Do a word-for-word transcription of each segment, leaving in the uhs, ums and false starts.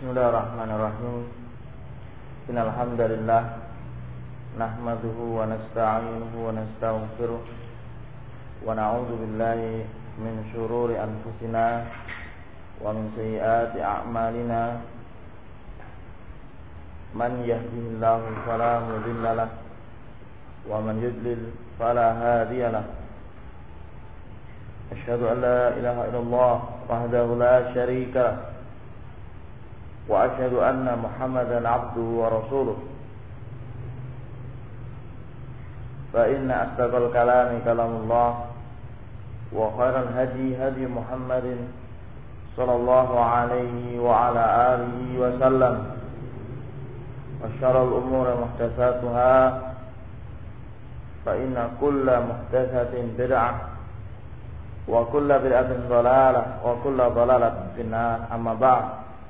Bismillahirrahmanirrahim. Innal hamdalillah nahmaduhu wa nasta'inuhu wa nastaghfiruh wa na'udzu billahi min shururi anfusina wa min sayyiati a'malina. Man yahdihillahu fala mudilla lahu wa man yudlil fala hadiya lahu. Asyhadu an la ilaha illallah wahdahu la syarika lahu wa asyhadu anna Muhammadan abduhu wa rasuluh. Fa inna asdaqal kalami kalamullah wa khairal hadi hadi Muhammadin sallallahu alaihi wa ala alihi wa sallam. Wa syarrul umuri muhdatsatuha fa inna kulla muhdatsatin bid'ah wa kulla bid'atin dhalalah wa kulla dhalalatin finnar. Amma ba'd.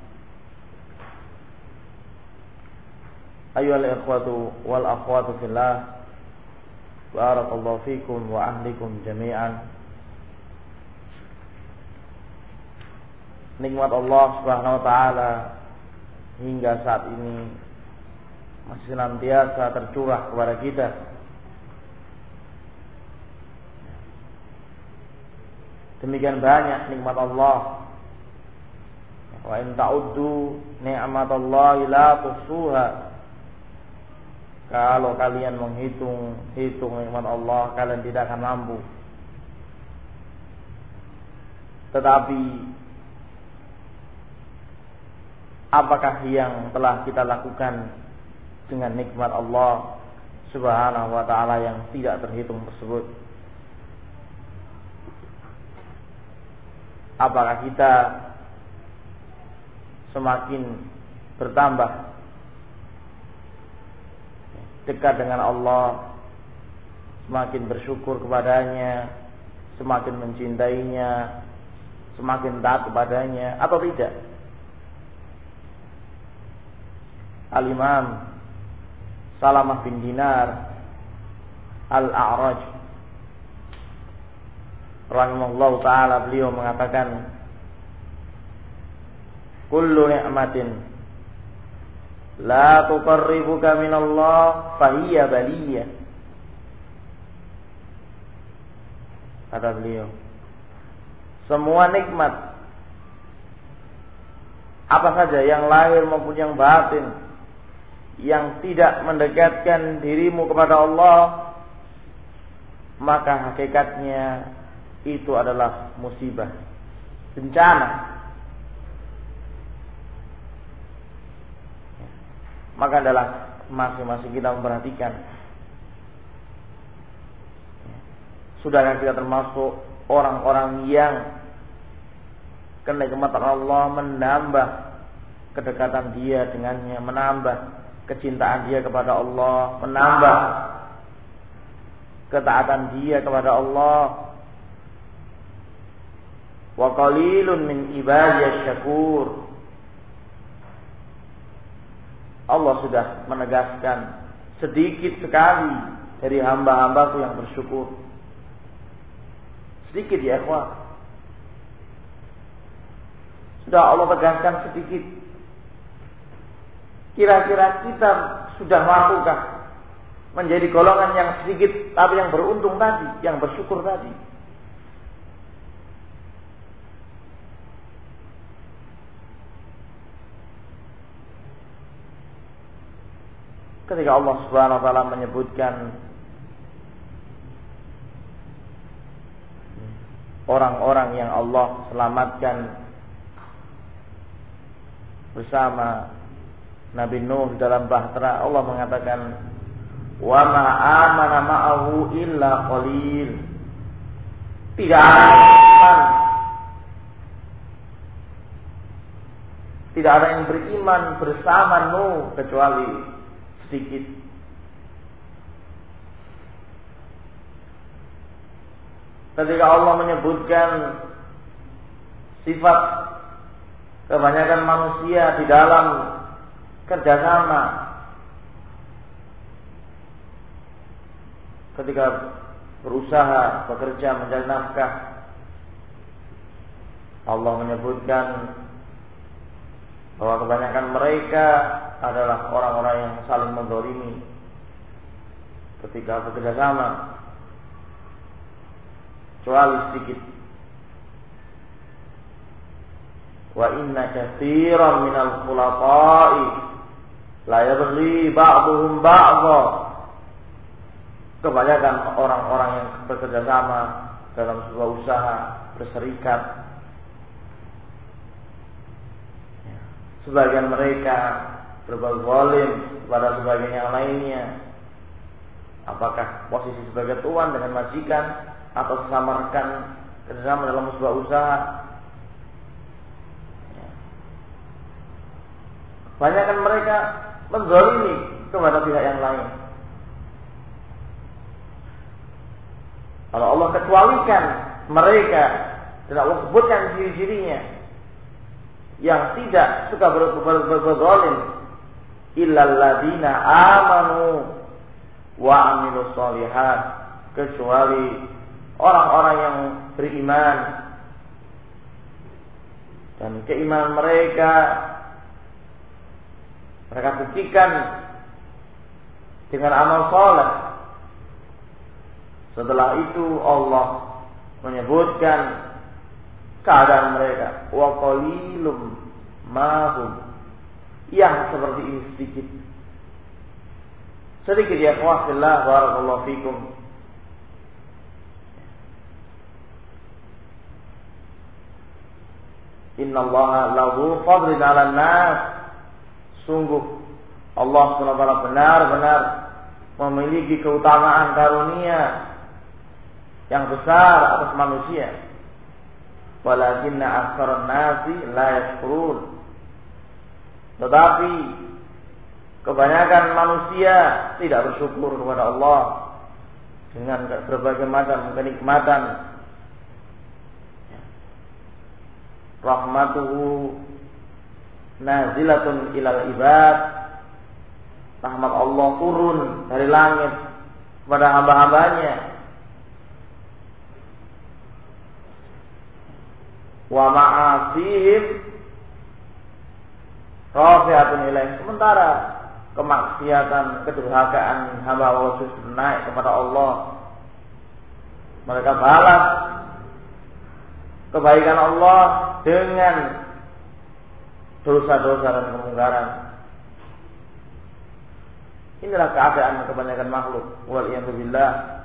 Ayyuhal ikhwatu wal akhwatu fillah, barakallahu fikum wa ahlikum jami'an. Nikmat Allah Subhanahu wa taala hingga saat ini masih senantiasa tercurah kepada kita. Demikian banyak nikmat Allah. Wa in ta'uddu ni'matallahi la tuhsuha. Kalau kalian menghitung hitung nikmat Allah, kalian tidak akan mampu. Tetapi apakah yang telah kita lakukan dengan nikmat Allah Subhanahu wa taala yang tidak terhitung tersebut? Apakah kita semakin bertambah dekat dengan Allah, semakin bersyukur kepadanya, semakin mencintainya, semakin taat kepadanya, atau tidak? Al-Imam Salamah bin Dinar Al-A'raj rahimahullahu ta'ala, beliau mengatakan, kullu ni'matin la tuqarribuka minallah fahiya baliyah. Kata beliau, semua nikmat apa saja yang lahir maupun yang batin yang tidak mendekatkan dirimu kepada Allah, maka hakikatnya itu adalah musibah, bencana. Maka adalah masing-masing kita memperhatikan, sudahkah kita termasuk orang-orang yang kenikmatan Allah menambah kedekatan dia dengannya, menambah kecintaan dia kepada Allah, menambah ketaatan dia kepada Allah. Wa qalilun min ibadiyasy syakur. Allah sudah menegaskan, sedikit sekali dari hamba-hambaku yang bersyukur. Sedikit ya ikhwan. Sudah Allah tegaskan sedikit. Kira-kira kita sudah mampukah menjadi golongan yang sedikit tapi yang beruntung tadi, yang bersyukur tadi? Ketika Allah Subhanahu wa taala menyebutkan orang-orang yang Allah selamatkan bersama Nabi Nuh dalam bahtera, Allah mengatakan, wa ma amana ma'ahu illa qalil. Tidak ada yang beriman, tidak ada yang beriman bersama Nuh kecuali sedikit. Ketika Allah menyebutkan sifat kebanyakan manusia di dalam kerjasama, ketika berusaha bekerja mencari nafkah, Allah menyebutkan bahwa kebanyakan mereka adalah orang-orang yang saling menzalimi ketika bekerja sama, kecuali sedikit. Wa inna katsiran minal khulata'i la yabghi ba'dhum ba'dha. Kebanyakan orang-orang yang bekerja sama dalam sebuah usaha, berserikat, sebagian mereka berbuat zalim kepada sebagian yang lainnya. Apakah posisi sebagai tuan dengan majikan atau sesama rekan kerjasama dalam sebuah usaha? Kebanyakan mereka menzalimi kepada pihak yang lain. Kalau Allah kecualikan mereka dan Allah sebutkan ciri-cirinya yang tidak suka berzalim, illal ladzina amanu wa amilus shalihat, kecuali orang-orang yang beriman dan keimanan mereka mereka buktikan dengan amal saleh. Setelah itu Allah menyebutkan keadaan mereka, wa qalilum ma hum, yang seperti ini sedikit. Sedikit ya ikhwah, barakallahu fikum. Innallaha lahu fadlun 'alan nas. Sungguh Allah subhanahu wa taala benar-benar memiliki keutamaan karunia yang besar atas manusia. Walakinna aktsarun nasi la yashkurun. Tetapi kebanyakan manusia tidak bersyukur kepada Allah dengan berbagai macam kenikmatan. Rahmatuhu nazilatun ilal ibad. Rahmat Allah turun dari langit kepada hamba-hambanya. Wa ma'asihim rafi'atun ilaih. Sementara kemaksiatan, kedurhakaan hamba Allah justru naik kepada Allah. Mereka balas kebaikan Allah dengan dosa-dosa dan kemungkaran. Inilah keadaan kebanyakan makhluk. Waliyadzubillah.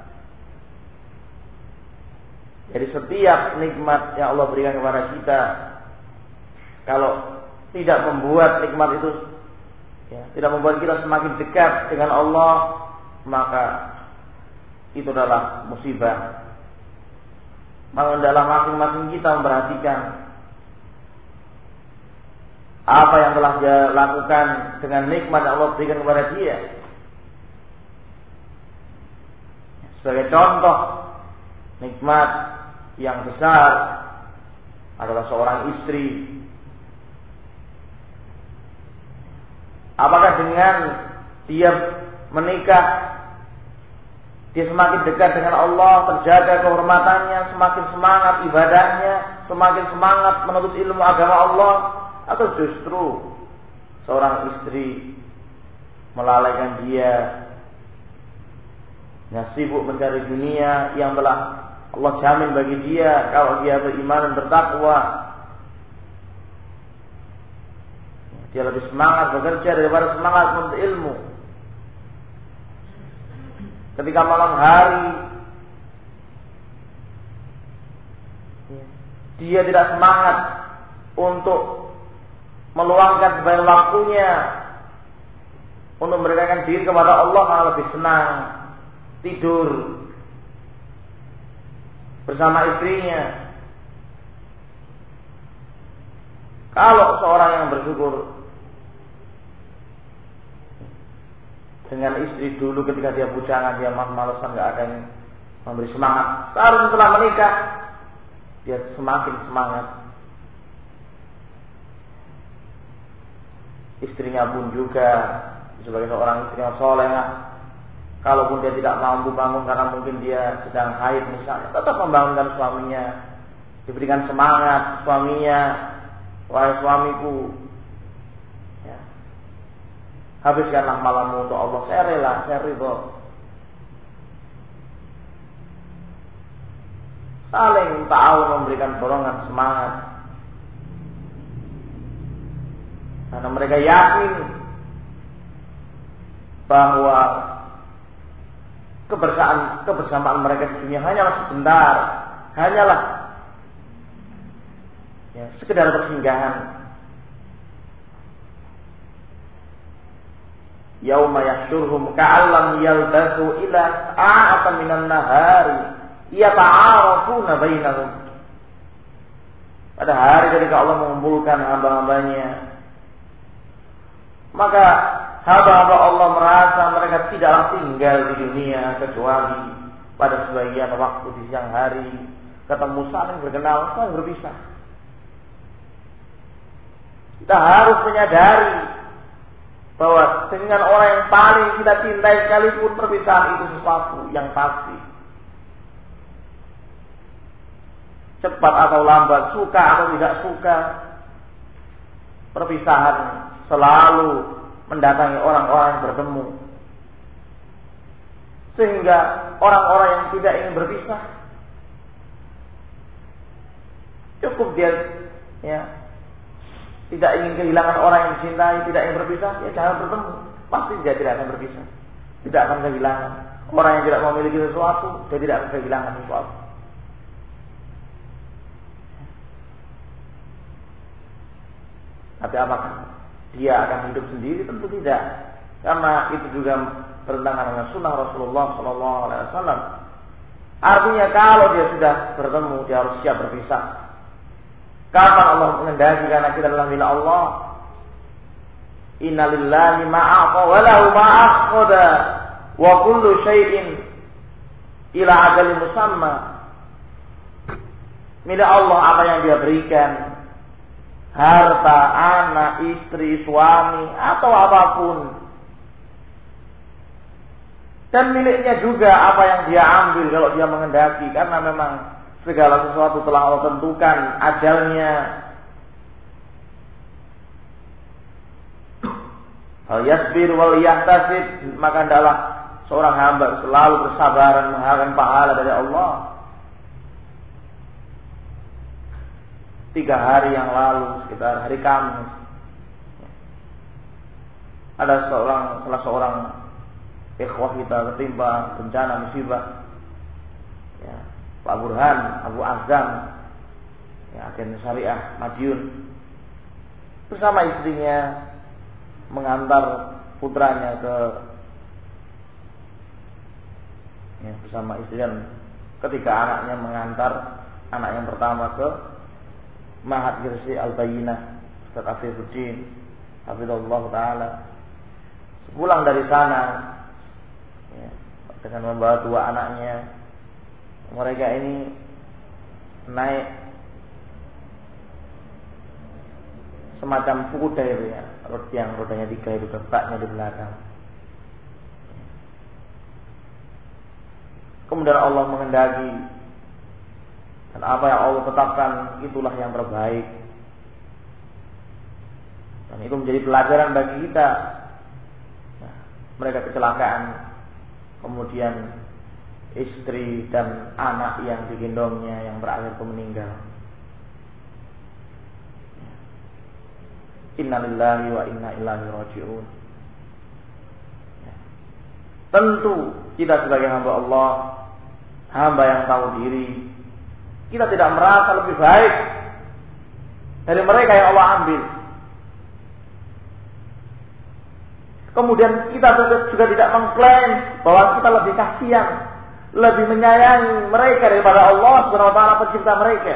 Jadi setiap nikmat yang Allah berikan kepada kita, kalau tidak membuat nikmat itu, ya, tidak membuat kita semakin dekat dengan Allah, maka itu adalah musibah. Maka adalah masing-masing kita memperhatikan apa yang telah dia lakukan dengan nikmat yang Allah berikan kepada dia. Sebagai contoh, nikmat yang besar adalah seorang istri. Apakah dengan dia menikah, dia semakin dekat dengan Allah, terjaga kehormatannya, semakin semangat ibadahnya, semakin semangat menuntut ilmu agama Allah, atau justru seorang istri melalaikan dia, yang sibuk mencari dunia yang telah Allah jamin bagi dia kalau dia beriman dan bertakwa. Dia lebih semangat bekerja daripada semangat menuntut ilmu. Ketika malam hari dia tidak semangat untuk meluangkan sebagian waktunya untuk mendekatkan diri kepada Allah, malah lebih senang tidur bersama istrinya. Kalau seorang yang bersyukur dengan istri dulu ketika dia bujangan, dia malas-malasan, nggak ada yang memberi semangat. Sekarang setelah menikah, dia semakin semangat. Istrinya pun juga sebagai seorang istri yang solehah, kalaupun dia tidak mampu bangun karena mungkin dia sedang haid misalnya, tetap membangunkan suaminya, diberikan semangat suaminya. Wahai suamiku, Habiskanlah malammu untuk Allah. Saya rela, saya ridho. Saling ta'awun, memberikan dorongan semangat. Karena mereka yakin bahwa kebersamaan kebersamaan mereka di dunia hanyalah sebentar, hanyalah ya, sekedar persinggahan. Yauma yahsyurhum ka'allam yalbasu ila sa'atan minan nahari yata'arafuna bainahum. Pada hari ketika Allah mengumpulkan hamba-hambanya, maka hamba-hamba Allah merasa mereka tidaklah tinggal di dunia kecuali pada sebagian waktu di siang hari, ketemu saling berkenal, saling berpisah. Kita harus menyadari bahwa dengan orang yang paling kita cintai sekalipun, perpisahan itu sesuatu yang pasti. Cepat atau lambat, suka atau tidak suka, perpisahan selalu mendatangi orang-orang yang bertemu. Sehingga orang-orang yang tidak ingin berpisah, cukup dia ya, tidak ingin kehilangan orang yang dicintai, tidak ingin berpisah, ya jangan bertemu. Pasti dia tidak akan berpisah, tidak akan kehilangan. Orang yang tidak memiliki sesuatu, dia tidak akan kehilangan sesuatu. Tapi apakah dia akan hidup sendiri? Tentu tidak, karena itu juga bertentangan dengan sunnah Rasulullah Sallallahu Alaihi Wasallam. Artinya kalau dia sudah bertemu, dia harus siap berpisah. Kapan Allah mengendaki? Karena kita adalah milik Allah. Inna lillahi ma'aqa wa lahu ma'akhada wa kullu syai'in ila ajalin musamma. Milik Allah apa yang dia berikan, harta, anak, istri, suami, atau apapun. Dan miliknya juga apa yang dia ambil kalau dia mengendaki, karena memang segala sesuatu telah Allah tentukan ajalnya. Al yasbir wal yahtasib, maka adalah seorang hamba selalu bersabar dan mengharapkan pahala dari Allah. Tiga hari yang lalu, sekitar hari Kamis, ada seorang salah seorang ikhwah kita ketimpa bencana musibah. Ya, Pak Burhan, Abu Azam, ya, agen syariah Madiun, bersama istrinya mengantar putranya ke, ya, bersama istri dan ketiga anaknya mengantar anak yang pertama ke Mahat Girsi Al-Bayyinah Ustaz Afifuddin Hafizahullah Ta'ala. Pulang dari sana, ya, dengan membawa dua anaknya, mereka ini naik semacam kuda itu ya, yang rodanya tiga itu, baknya di belakang. Kemudian Allah mengendaki, dan apa yang Allah tetapkan itulah yang terbaik. Dan itu menjadi pelajaran bagi kita. Nah, mereka kecelakaan, kemudian istri dan anak yang digendongnya yang berakhir ke meninggal. Inna lillahi wa inna ilaihi raji'un. Tentu kita sebagai hamba Allah, hamba yang tahu diri, kita tidak merasa lebih baik dari mereka yang Allah ambil. Kemudian kita juga tidak mengklaim bahwa kita lebih kasihan, lebih menyayangi mereka daripada Allah Subhanahu wa taala pencipta mereka.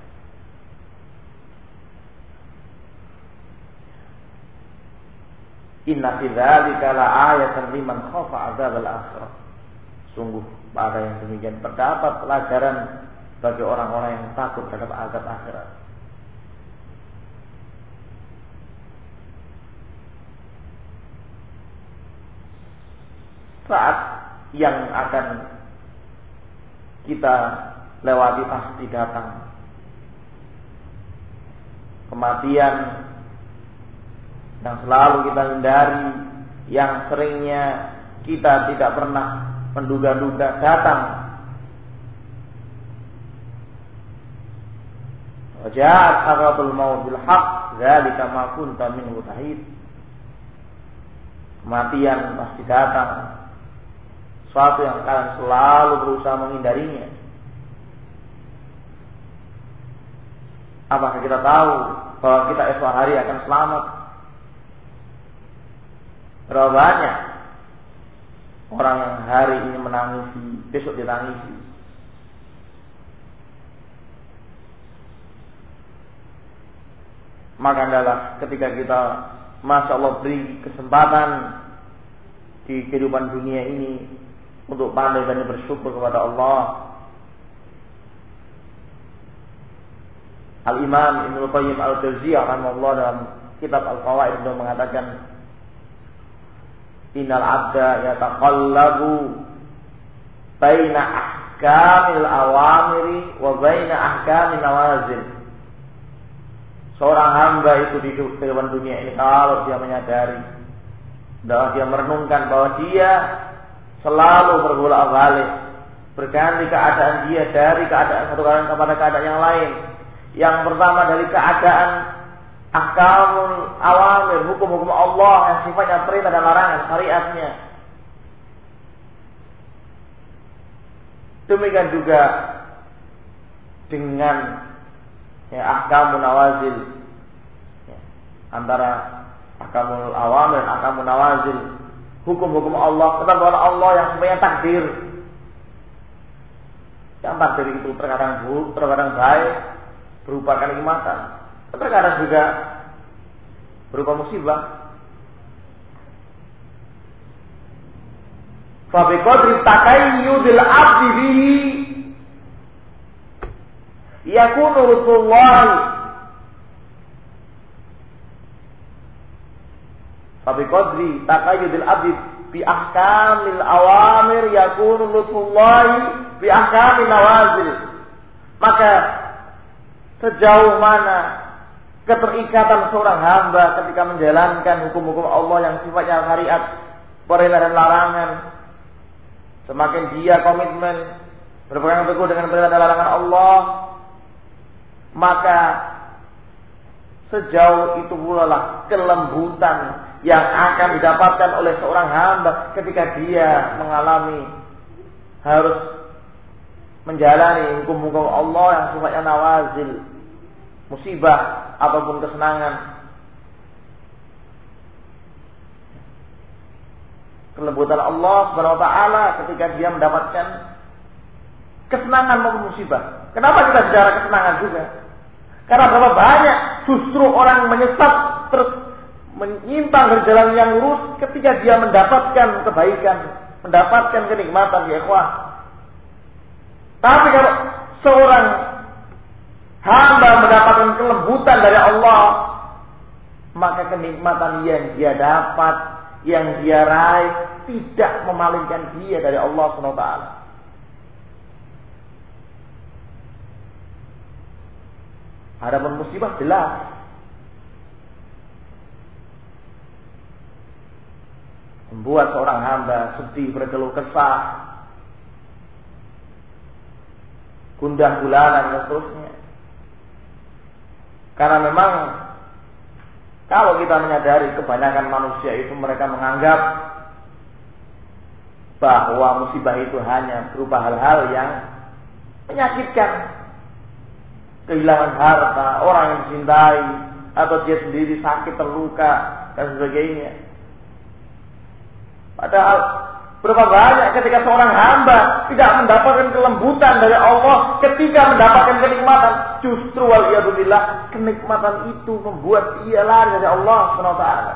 Inna fi dzalika la'ayatan liman khafa 'adzabal akhirah. Sungguh pada yang demikian terdapat pelajaran bagi orang-orang yang takut terhadap azab akhirat. Saat yang akan kita lewati pasti datang. Kematian yang selalu kita hindari yang seringnya kita tidak pernah menduga-duga datang. Waja'at sakratul maut bil haqq, dzalika ma kunta minhu tahid. Kematian pasti datang, suatu yang kalian selalu berusaha menghindarinya. Apakah kita tahu bahwa kita esok hari akan selamat? Berapa banyak orang yang hari ini menangisi, besok ditangisi. Maka adalah ketika kita, Masya Allah, beri kesempatan di kehidupan dunia ini untuk pandai dan bersyukur kepada Allah. Al-Imam Ibnu Qayyim Al-Jauziyah rahimahullah dalam kitab Al-Fawaid beliau mengatakan, innal abda yataqallabu baina ahkamil awamiri wa baina ahkamil nawazil. Seorang hamba itu di kehidupan dunia ini, kalau dia menyadari, bahwa dia merenungkan bahwa dia selalu berbolak-balik, berganti keadaan dia dari keadaan satu keadaan kepada keadaan yang lain. Yang pertama dari keadaan ahkamul awamir, hukum-hukum Allah yang sifatnya perintah dan larangan, syariatnya. Demikian juga dengan ya, ahkamun nawazil, ya, antara ahkamul awamir, ahkamun nawazil, hukum-hukum Allah, ketentuan Allah yang semuanya takdir. Yang takdir itu terkadang buruk, terkadang baik, berupa kenikmatan, terkadang juga berupa musibah. Fa bi qadri taqayyudil 'abdi bihi yakunu Rasulullah. Fa bi qadri taqayyudil 'abdi bi ahkamil awamir yakunu Rasulullah bi ahkamil nawazil. Maka sejauh mana keterikatan seorang hamba ketika menjalankan hukum-hukum Allah yang sifatnya syariat, perintah dan larangan, semakin dia komitmen berpegang teguh dengan perintah dan larangan Allah, maka sejauh itu pula lah kelembutan yang akan didapatkan oleh seorang hamba ketika dia mengalami harus menjalani hukum-hukum Allah yang sifatnya nawazil, musibah ataupun kesenangan. Kelembutan Allah Subhanahu wa taala ketika dia mendapatkan kesenangan maupun musibah. Kenapa kita bicara kesenangan juga? Karena berapa banyak justru orang menyesat terus menyimpang dari jalan yang lurus ketika dia mendapatkan kebaikan, mendapatkan kenikmatan, ya ikhwah. Tapi kalau seorang hamba mendapatkan kelembutan dari Allah, maka kenikmatan yang dia dapat, yang dia raih, tidak memalingkan dia dari Allah subhanahu wa taala. Adapun musibah jelas membuat seorang hamba sedih, berkeluh kesah, gundah gulanan dan seterusnya. Karena memang kalau kita menyadari kebanyakan manusia itu mereka menganggap bahwa musibah itu hanya berupa hal-hal yang menyakitkan, kehilangan harta, orang yang dicintai, atau dia sendiri sakit, terluka dan sebagainya. Padahal berapa banyak ketika seorang hamba tidak mendapatkan kelembutan dari Allah ketika mendapatkan kenikmatan, justru waliyadzubillah kenikmatan itu membuat ia lari dari Allah subhanahu wa taala.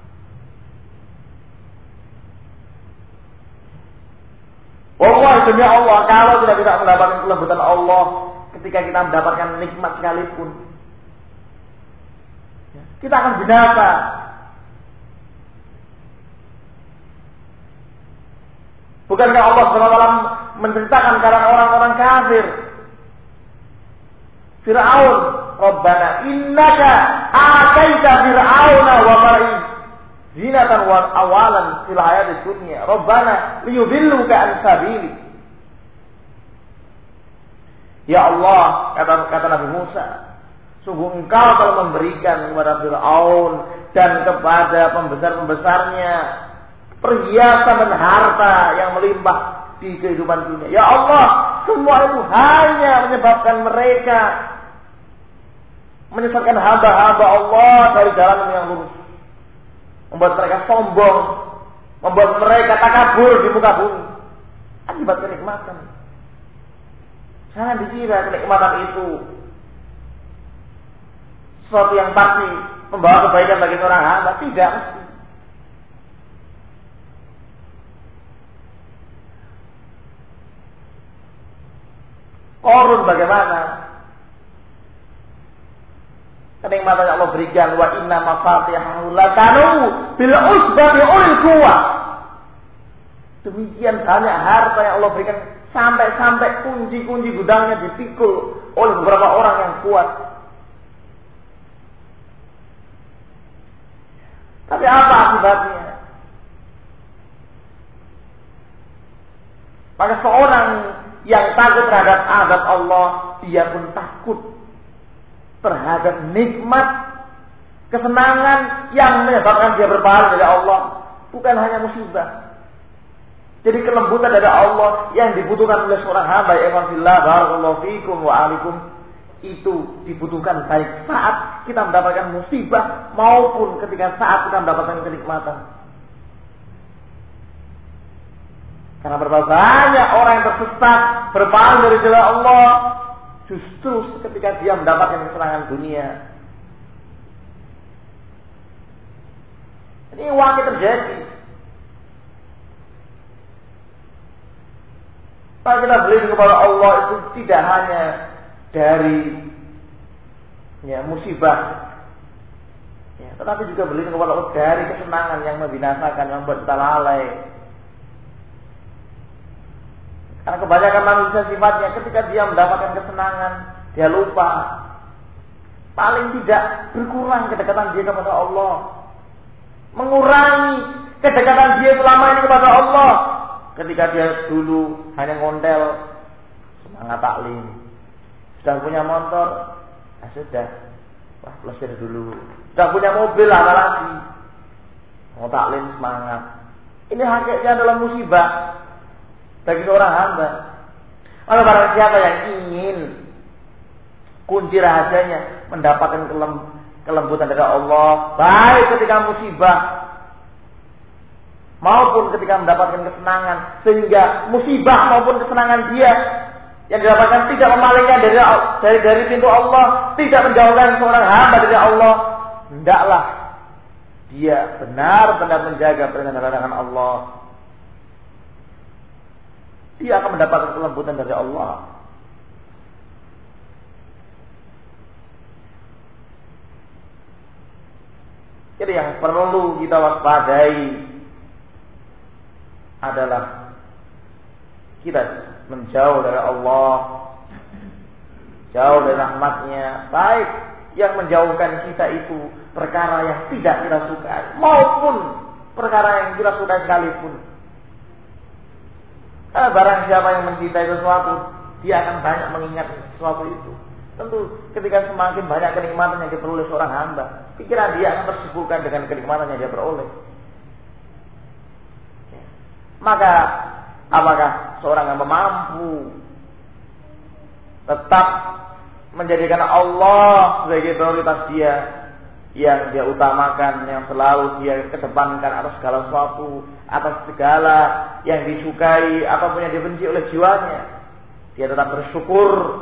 Wallahi demi Allah, kalau kita tidak mendapatkan kelembutan Allah ketika kita mendapatkan nikmat sekalipun, kita akan binasa. Bukankah Allah subhanahu wa taala menceritakan karena orang-orang kafir? Fir'aun, Rabbana innaka ataita fir'auna wa mala'i zinatan wa awalan fil hayatid dunya. Rabbana liyudilluka an sabili. Ya Allah, kata kata Nabi Musa, sungguh engkau telah memberikan kepada Fir'aun dan kepada pembesar-pembesarnya perhiasan dan harta yang melimpah di kehidupan dunia. Ya Allah, semua itu hanya menyebabkan mereka menyesatkan hamba-hamba Allah dari jalan yang lurus, membuat mereka sombong, membuat mereka takabur di muka bumi akibat kenikmatan. Jangan dikira kenikmatan itu sesuatu yang pasti membawa kebaikan bagi seorang hamba. Tidak mesti. Korun bagaimana? Kenikmatan yang Allah berikan, wa inna mafatihahu lakanu bil usbati ulil quwwah. Demikian banyak harta yang Allah berikan, sampai-sampai kunci-kunci gudangnya dipikul oleh beberapa orang yang kuat. Tapi apa akibatnya? Maka seorang yang takut terhadap azab Allah, dia pun takut terhadap nikmat, kesenangan yang menyebabkan dia berpahala dari Allah. Bukan hanya musibah. Jadi kelembutan dari Allah yang dibutuhkan oleh seorang hamba, ya fillah, barakallahu fikum wa alikum, itu dibutuhkan baik saat kita mendapatkan musibah maupun ketika saat kita mendapatkan kenikmatan. Karena berapa banyak orang yang tersesat berpaling dari jalan Allah justru ketika dia mendapatkan kesenangan dunia. Ini wakil terjadi. Kalau kita beli kepada Allah itu tidak hanya dari ya, musibah, ya, tetapi juga beli kepada Allah dari kesenangan yang membinasakan, yang membuat kita lalai. Karena kebanyakan manusia sifatnya ketika dia mendapatkan kesenangan, dia lupa. Paling tidak berkurang kedekatan dia kepada Allah, mengurangi kedekatan dia selama ini kepada Allah. Ketika dia dulu hanya ngondel, semangat taklim, sudah punya motor, nah sudah, wah pelesir dulu. Sudah punya mobil, apa lagi? Mau taklim semangat. Ini hakikatnya adalah musibah bagi seorang hamba. Oleh barang siapa yang ingin kunci rahasianya mendapatkan kelembutan dari Allah, baik ketika musibah maupun ketika mendapatkan kesenangan, sehingga musibah maupun kesenangan dia yang didapatkan tidak memalingnya dari, dari dari pintu Allah, tidak menjauhkan seorang hamba dari Allah, hendaklah dia benar-benar menjaga perintah-perintah Allah. Dia akan mendapatkan kelembutan dari Allah. Jadi yang perlu kita waspadai adalah kita menjauh dari Allah, jauh dari rahmatnya, baik yang menjauhkan kita itu perkara yang tidak kita sukai maupun perkara yang kita sukai sekalipun. Karena barang siapa yang mencintai sesuatu, dia akan banyak mengingat sesuatu itu. Tentu ketika semakin banyak kenikmatan yang diperoleh seorang hamba, pikiran dia akan tersibukkan dengan kenikmatan yang dia peroleh. Maka apakah seorang yang mampu tetap menjadikan Allah sebagai prioritas dia, yang dia utamakan, yang selalu dia kedepankan atas segala sesuatu, atas segala yang disukai ataupun yang dibenci oleh jiwanya, dia tetap bersyukur,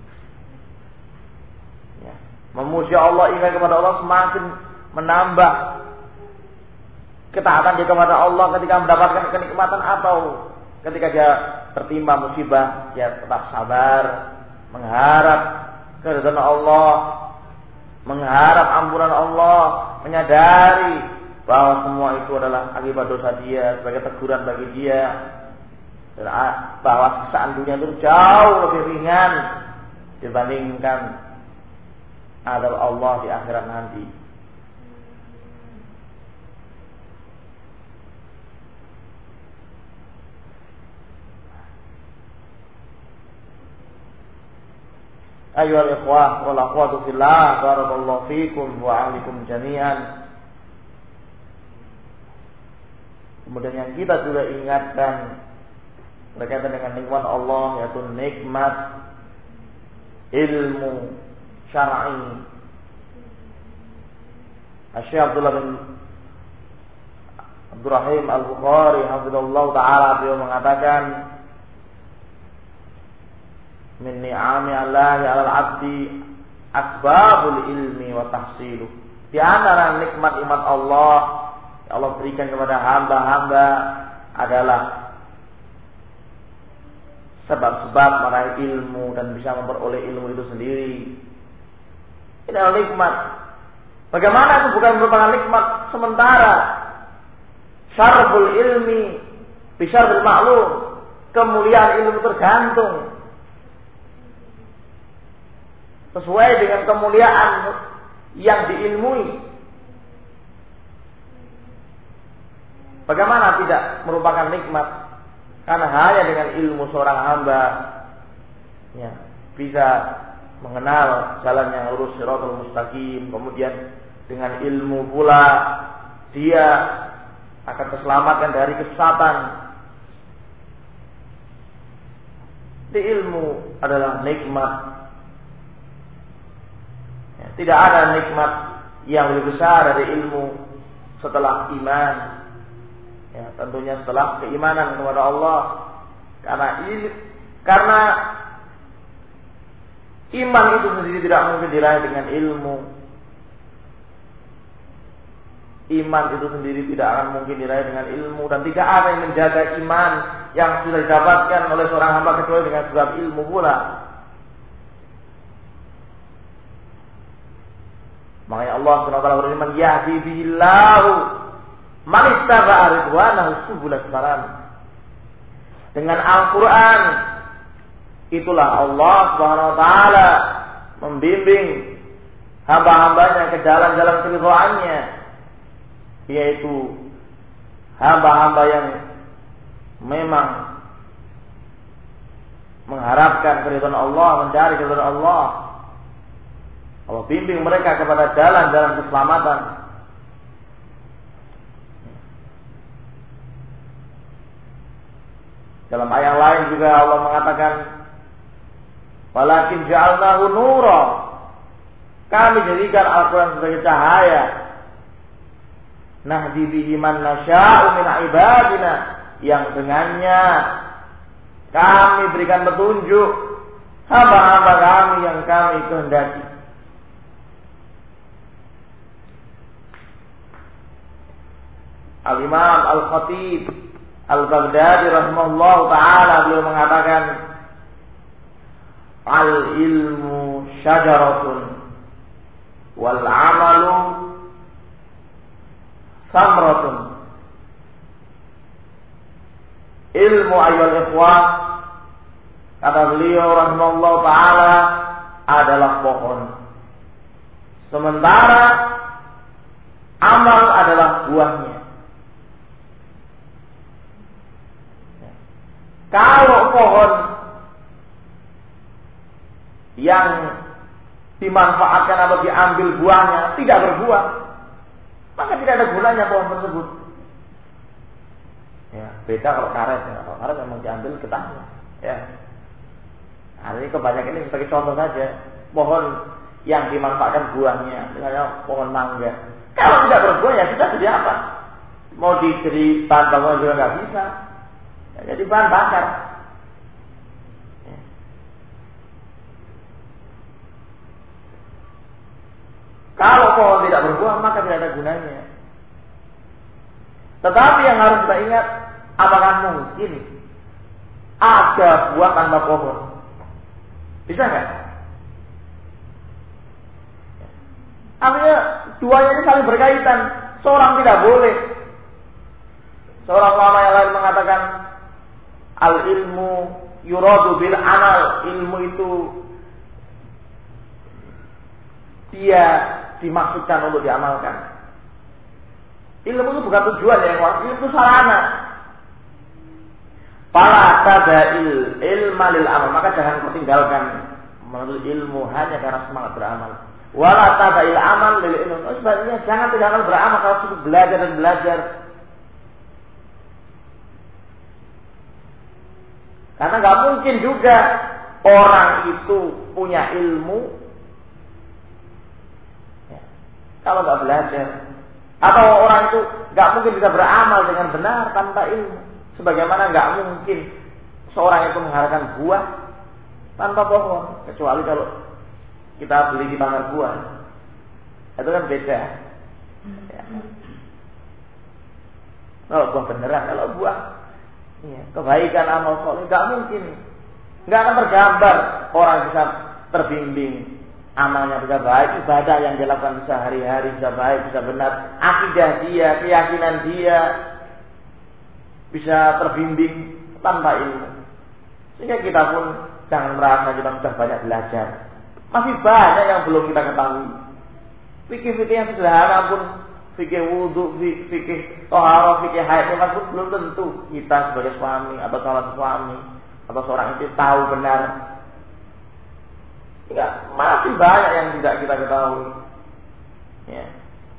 ya, memuji Allah, ingat kepada Allah, semakin menambah ketaatan dia kepada Allah ketika mendapatkan kenikmatan atau ketika dia tertimpa musibah, dia tetap sabar, mengharap keridhaan Allah, mengharap ampunan Allah, menyadari bahwa semua itu adalah akibat dosa dia, sebagai teguran bagi dia, dan bahwa siksaan dunia itu jauh lebih ringan dibandingkan azab Allah di akhirat nanti. Ayyuhal ikhwah wal akhwatu fillah, barakallahu fikum wa alikum jami'an. Kemudian yang kita juga ingatkan berkaitan dengan nikmat Allah, yaitu nikmat ilmu syar'i. Syekh Abdullah bin Abdurrahim Al-Bukhari hafizallahu taala beliau mengatakan, min ni'ami Allahi 'alal 'abdi asbabul ilmi wa tahsiluh. Di antara nikmat-nikmat Allah yang Allah berikan kepada hamba-hamba adalah sebab-sebab meraih ilmu dan bisa memperoleh ilmu itu sendiri. Ini adalah nikmat. Bagaimana itu bukan merupakan nikmat sementara? Syarful ilmi bisyarfil ma'lum. Kemuliaan ilmu tergantung sesuai dengan kemuliaan yang diilmui. Bagaimana tidak merupakan nikmat? Karena hanya dengan ilmu seorang hamba ya, bisa mengenal jalan yang lurus, shiratal mustaqim. Kemudian dengan ilmu pula dia akan terselamatkan dari kesesatan. Di ilmu adalah nikmat. Ya, tidak ada nikmat yang lebih besar dari ilmu setelah iman. Ya, tentunya setelah keimanan kepada Allah. Karena ini, karena iman itu sendiri tidak mungkin diraih dengan ilmu. Iman itu sendiri tidak akan mungkin diraih dengan ilmu, dan tidak ada yang menjaga iman yang sudah didapatkan oleh seorang hamba kecuali dengan sebab ilmu pula. Makanya Allah subhanahu wa taala berfirman, yahdi bihillahu man ittaba'a ridwanahu subul salam. Dengan Al-Qur'an itulah Allah subhanahu wa taala membimbing hamba-hambanya ke jalan-jalan keridhaannya, yaitu hamba-hamba yang memang mengharapkan keridhaan Allah, mencari keridhaan Allah. Allah bimbing mereka kepada jalan-jalan keselamatan. Dalam ayat lain juga Allah mengatakan, walakin ja'alnahu nura. Kami jadikan Al-Quran sebagai cahaya. Nahdi bihi man nasya'u min ibadina, yang dengannya kami berikan petunjuk hamba-hamba kami yang kami kehendaki. Al-Imam Al-Khatib Al-Baghdadi rahimahullah ta'ala beliau mengatakan, al-ilmu syajaratun wal amalu samratun. Ilmu ayyuhal ikhwah, kata beliau rahimahullah ta'ala, adalah pohon, sementara amal adalah buahnya. Kalau pohon yang dimanfaatkan atau diambil buahnya tidak berbuah, maka tidak ada gunanya pohon tersebut. Ya, beda kalau karet. Ya. Kalau karet memang diambil getahnya. Ya. Nah, ini kebanyakan ini sebagai contoh saja. Pohon yang dimanfaatkan buahnya, misalnya pohon mangga. Kalau tidak berbuah ya sudah jadi apa? Mau diberi bahan bangunan juga nggak bisa. Ya, jadi bahan bakar. Ya. Kalau pohon tidak berbuah maka tidak ada gunanya. Tetapi yang harus kita ingat, apakah mungkin ada buah tanpa pohon? Bisa nggak? Artinya duanya ini saling berkaitan. Seorang tidak boleh. Seorang ulama yang lain mengatakan, al ilmu yuradu bil amal. Ilmu itu dia dimaksudkan untuk diamalkan. Ilmu itu bukan tujuan ya, ilmu itu sarana. Fala tada'il ilma lil amal, maka jangan kau tinggalkan menuntut ilmu hanya karena semangat beramal. Wala tabail amal lil ilm. Oh, sebenarnya jangan tinggalkan beramal kalau cukup belajar dan belajar. Karena nggak mungkin juga orang itu punya ilmu ya, kalau nggak belajar. Atau orang itu nggak mungkin bisa beramal dengan benar tanpa ilmu. Sebagaimana nggak mungkin seorang itu menghasilkan buah tanpa pohon, kecuali kalau kita beli di pasar buah, itu kan beda. Ya. Kalau buah beneran, kalau buah ya, kebaikan amal soleh nggak mungkin, nggak akan tergambar orang bisa terbimbing, amalnya bisa baik, ibadah yang dilakukan sehari-hari bisa baik, bisa benar, akidah dia, keyakinan dia bisa terbimbing tanpa ilmu. Sehingga kita pun jangan merasa kita sudah banyak belajar. Masih banyak yang belum kita ketahui. Fikih-fikih yang sederhana pun, fikih wudu, fikih toharoh, fikih haid, pun belum tentu kita sebagai suami atau calon suami atau seorang istri tahu benar. Ya, masih banyak yang tidak kita ketahui. Ya.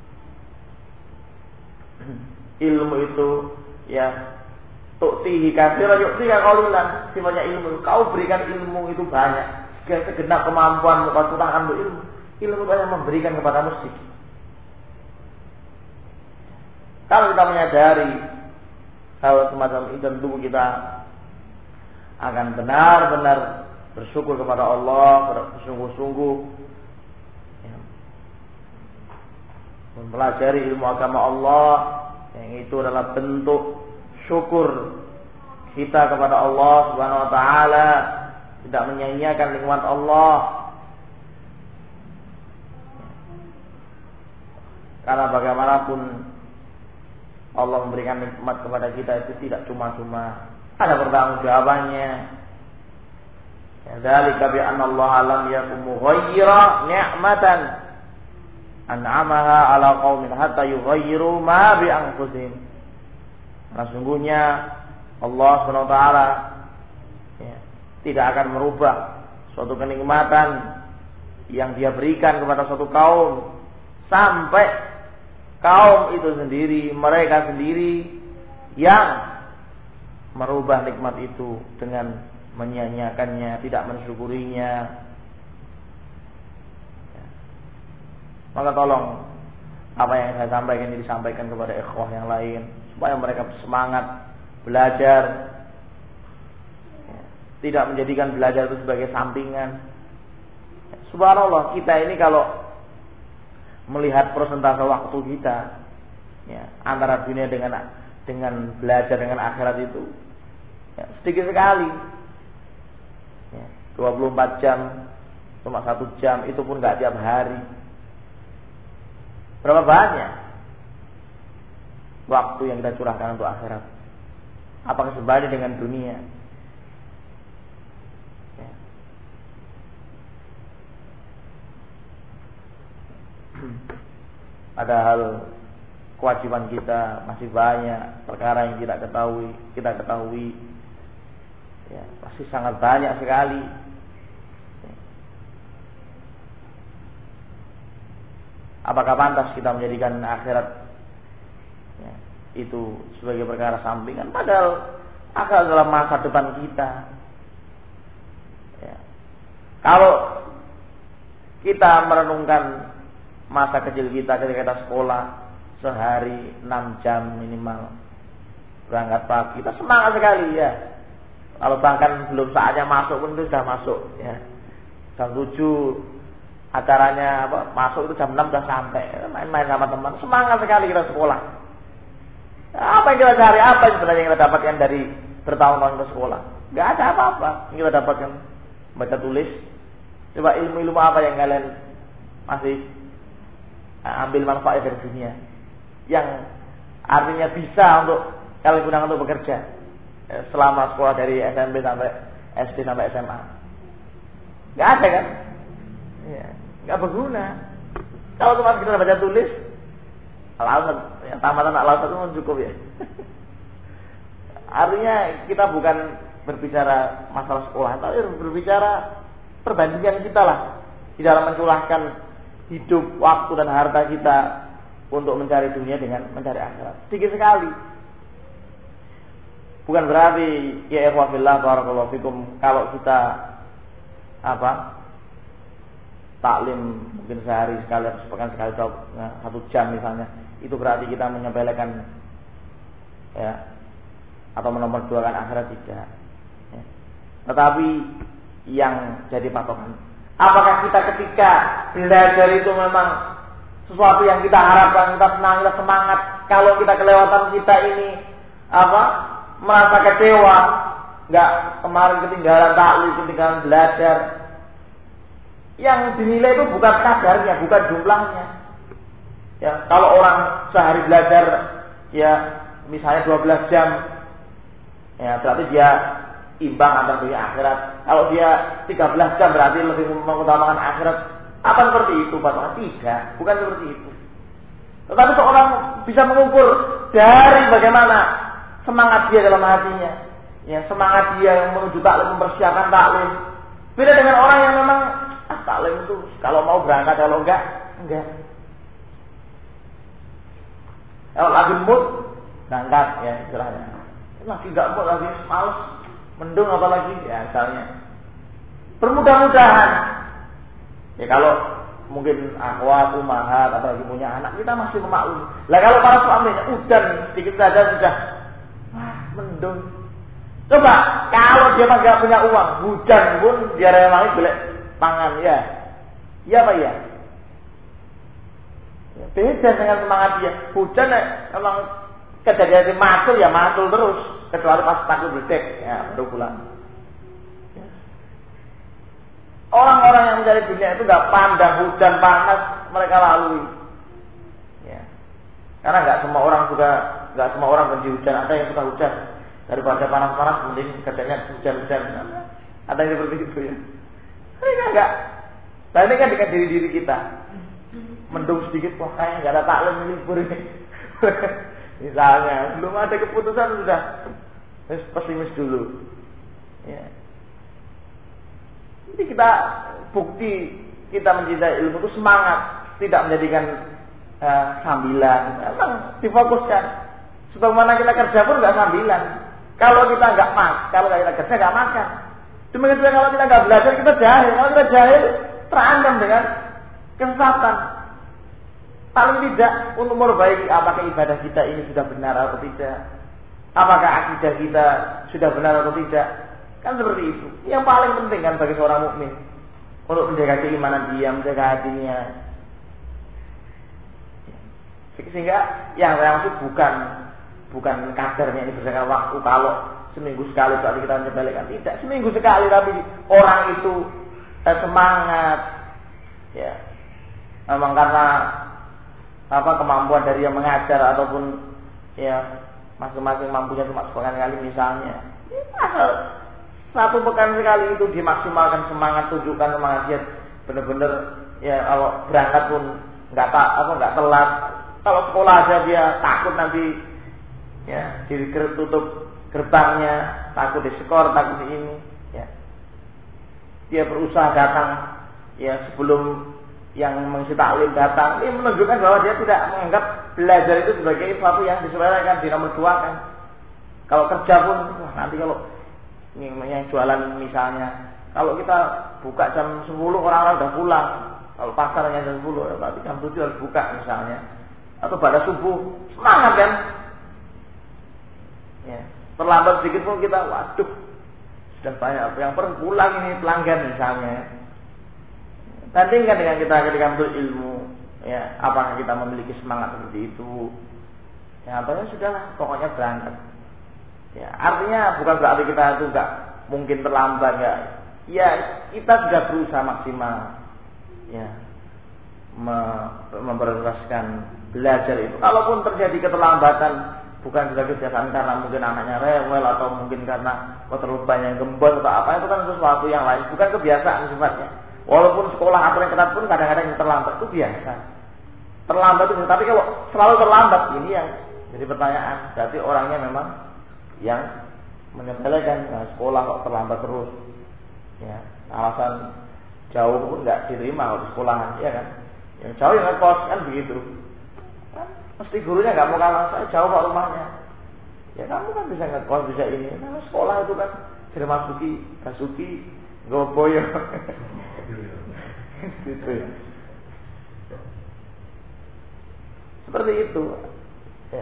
Ilmu itu ya tu'tihi katsiran yu'tika qalilan. Sifatnya ilmu, kau berikan ilmu itu banyak. Segenap kemampuan kau curahkan untuk ilmu. Ilmu itu hanya memberikan kepada musik. Kalau kita menyadari hal semacam itu, tentu kita akan benar-benar bersyukur kepada Allah, bersungguh-sungguh ya, mempelajari ilmu agama Allah, yang itu adalah bentuk syukur kita kepada Allah Subhanahu wa taala, tidak menyia-nyiakan nikmat Allah. Karena bagaimanapun Allah memberikan nikmat kepada kita itu tidak cuma-cuma, ada pertanggungjawabannya. Dzalika bi anna Allah lam yakun mughayyira ni'matan an'amaha 'ala qaumin hatta yughayyiru ma bi anfusihim. Nah, sungguhnya Allah Subhanahu wa taala ya, tidak akan merubah suatu kenikmatan yang Dia berikan kepada suatu kaum sampai kaum itu sendiri, mereka sendiri yang merubah nikmat itu dengan menyia-nyiakannya, tidak mensyukurinya. Ya. Maka tolong apa yang saya sampaikan ini disampaikan kepada ikhwah yang lain supaya mereka semangat belajar. Ya. Tidak menjadikan belajar itu sebagai sampingan. Ya. Subhanallah, kita ini kalau melihat persentase waktu kita ya, antara dunia dengan dengan belajar dengan akhirat itu ya, sedikit sekali ya, dua puluh empat jam cuma satu jam, itu pun gak tiap hari. Berapa banyak waktu yang kita curahkan untuk akhirat? Apakah sebanding dengan dunia? Ya. Padahal kewajiban kita masih banyak, perkara yang tidak ketahui, kita ketahui ya, masih sangat banyak sekali. Apakah pantas kita menjadikan akhirat ya, itu sebagai perkara sampingan? Padahal akhirat adalah masa depan kita. Ya. Kalau kita merenungkan masa kecil kita ketika kita sekolah sehari enam jam minimal, berangkat pagi, kita semangat sekali ya. Kalau bahkan belum saatnya masuk pun itu sudah masuk ya. Jam tujuh acaranya apa, masuk itu jam enam sudah sampai, main-main sama teman, semangat sekali kita sekolah. Apa yang kita cari, apa yang sebenarnya yang kita dapatkan dari bertahun-tahun ke sekolah? Gak ada apa-apa yang kita dapatkan. Baca tulis. Coba ilmu-ilmu apa yang kalian masih ambil manfaat dari dunia, yang artinya bisa untuk kalian gunakan untuk bekerja selama sekolah dari S M P sampai S D sampai S M A. Gak ada kan? Ya, gak berguna. Kalau cuma kita baca tulis, al-awsat, ya, tamatan al-awsat itu cukup ya. Artinya kita bukan berbicara masalah sekolah, tapi berbicara perbandingan kita lah di dalam mencurahkan hidup, waktu dan harta kita untuk mencari dunia dengan mencari akhirat. Sedikit sekali. Bukan berarti ya ikhwah fillah barakallahu fikum kalau kita apa? Taklim mungkin sehari sekali atau sepekan sekali satu jam misalnya, itu berarti kita menyepelekan ya atau menomorduakan akhirat, tidak ya. Tetapi yang jadi patokan, apakah kita ketika belajar itu memang sesuatu yang kita harapkan, kita senang, kita semangat. Kalau kita kelewatan kita ini apa merasa kecewa, nggak kemarin ketinggalan taklim, ketinggalan belajar. Yang dinilai itu bukan kadarnya, bukan jumlahnya. Ya, kalau orang sehari belajar ya misalnya dua belas jam, ya berarti dia imbang antara dunia akhirat. Kalau dia tiga belas jam berarti lebih mengutamakan akhirat. Apa seperti itu, Pak? Tidak, bukan seperti itu. Tetapi seorang bisa mengukur dari bagaimana semangat dia dalam hatinya, ya semangat dia yang menuju taklim, mempersiapkan taklim. Beda dengan orang yang memang ah, taklim itu kalau mau berangkat, kalau enggak, enggak. Kalau lagi mood, berangkat ya istilahnya. Lagi enggak mood, lagi males, mendung apalagi ya misalnya. Bermudah-mudahan. Ya kalau mungkin akhwat, umahat atau lagi punya anak, kita masih memaklumi. Lah kalau para suaminya udan sedikit saja sudah wah, mendung. Coba kalau dia enggak punya uang, hujan pun dia rela golek pangan ya. Iya apa ya? Ya beda dengan semangat dia. Hujan memang kejadian matul ya matul terus, kecuali pas takut bledek ya baru pulang. Orang-orang yang mencari dunia itu nggak pandang hujan panas mereka lalui, ya. Karena nggak semua orang juga nggak semua orang benci hujan. Ada yang suka hujan daripada panas-panas, mending kerjanya hujan-hujan. Ada yang seperti itu ya. Mereka nggak. Nah ini kan dengan diri-diri kita. Mendung sedikit, wah kayaknya nggak ada taklim libur ini. Misalnya belum ada keputusan sudah pesimis dulu. Ya. Jadi kita bukti kita mencintai ilmu itu semangat, tidak menjadikan uh, sambilan. Memang difokuskan. Sebagaimana kita kerja pun nggak sambilan. Kalau kita nggak mas, kalau kita kerja nggak makan. Demikian juga kalau kita nggak belajar kita jahil. Kalau kita jahil terancam dengan kesesatan. Paling tidak untuk memperbaiki apakah ibadah kita ini sudah benar atau tidak, apakah akidah kita sudah benar atau tidak. Kan seperti itu. Yang paling penting kan bagi seorang mukmin untuk menjaga keimanan dia, menjaga hatinya. Sehingga yang saya maksud bukan bukan kadarnya ini berdasarkan waktu. Kalau seminggu sekali berarti kita menyepelekan, tidak. Seminggu sekali tapi orang itu eh, semangat, ya. Memang karena apa kemampuan dari yang mengajar ataupun ya masing-masing mampunya cuma sepekan kali misalnya. Ya, satu pekan sekali itu dimaksimalkan semangat, tunjukkan semangat dia benar-benar ya kalau berangkat pun nggak tak apa nggak telat. Kalau sekolah aja dia takut nanti ya ditutup gerbangnya, takut diskor, takut ini ya. Dia berusaha datang ya sebelum yang mengisi taklim datang. Ini menunjukkan bahwa dia tidak menganggap belajar itu sebagai sesuatu yang disepelekan, dinomorduakan. Kalau kerja pun wah nanti kalau ini yang jualan misalnya, kalau kita buka jam sepuluh orang-orang udah pulang. Kalau pasarnya jam sepuluh, berarti jam tujuh harus buka misalnya. Atau pada subuh, semangat kan? Ya, terlambat sedikit pun kita, waduh, sudah banyak yang perlu pulang ini pelanggan misalnya. Bandingkan dengan kita ketika menuntut ilmu, ya, apakah kita memiliki semangat seperti itu? Ya, atau ya sudahlah, pokoknya berangkat. Ya, artinya bukan berarti kita itu enggak mungkin terlambat ya. Ya, kita sudah berusaha maksimal. Ya. Memprioritaskan belajar itu. Kalaupun terjadi keterlambatan bukan sebagai kebiasaan karena mungkin anaknya rewel atau mungkin karena keterlaluan yang gembos atau apa, itu kan sesuatu yang lain, bukan kebiasaan sifatnya. Walaupun sekolah aturan ketat pun kadang-kadang yang terlambat itu biasa. Terlambat itu, tapi kalau selalu terlambat ini yang jadi pertanyaan. Berarti orangnya memang yang menyepelekan nah, sekolah kok terlambat terus. Ya, alasan jauh pun nggak diterima kalau di sekolahan, ya kan? Yang jauh yang ngekos kan begitu. Kan mesti gurunya nggak mau kalah, saya jauh kok rumahnya. Ya kamu kan bisa ngekos, bisa ini. Nah, sekolah itu kan Firmasuki, Kasuki, Goboyo. Gitu ya. Seperti itu. Ya.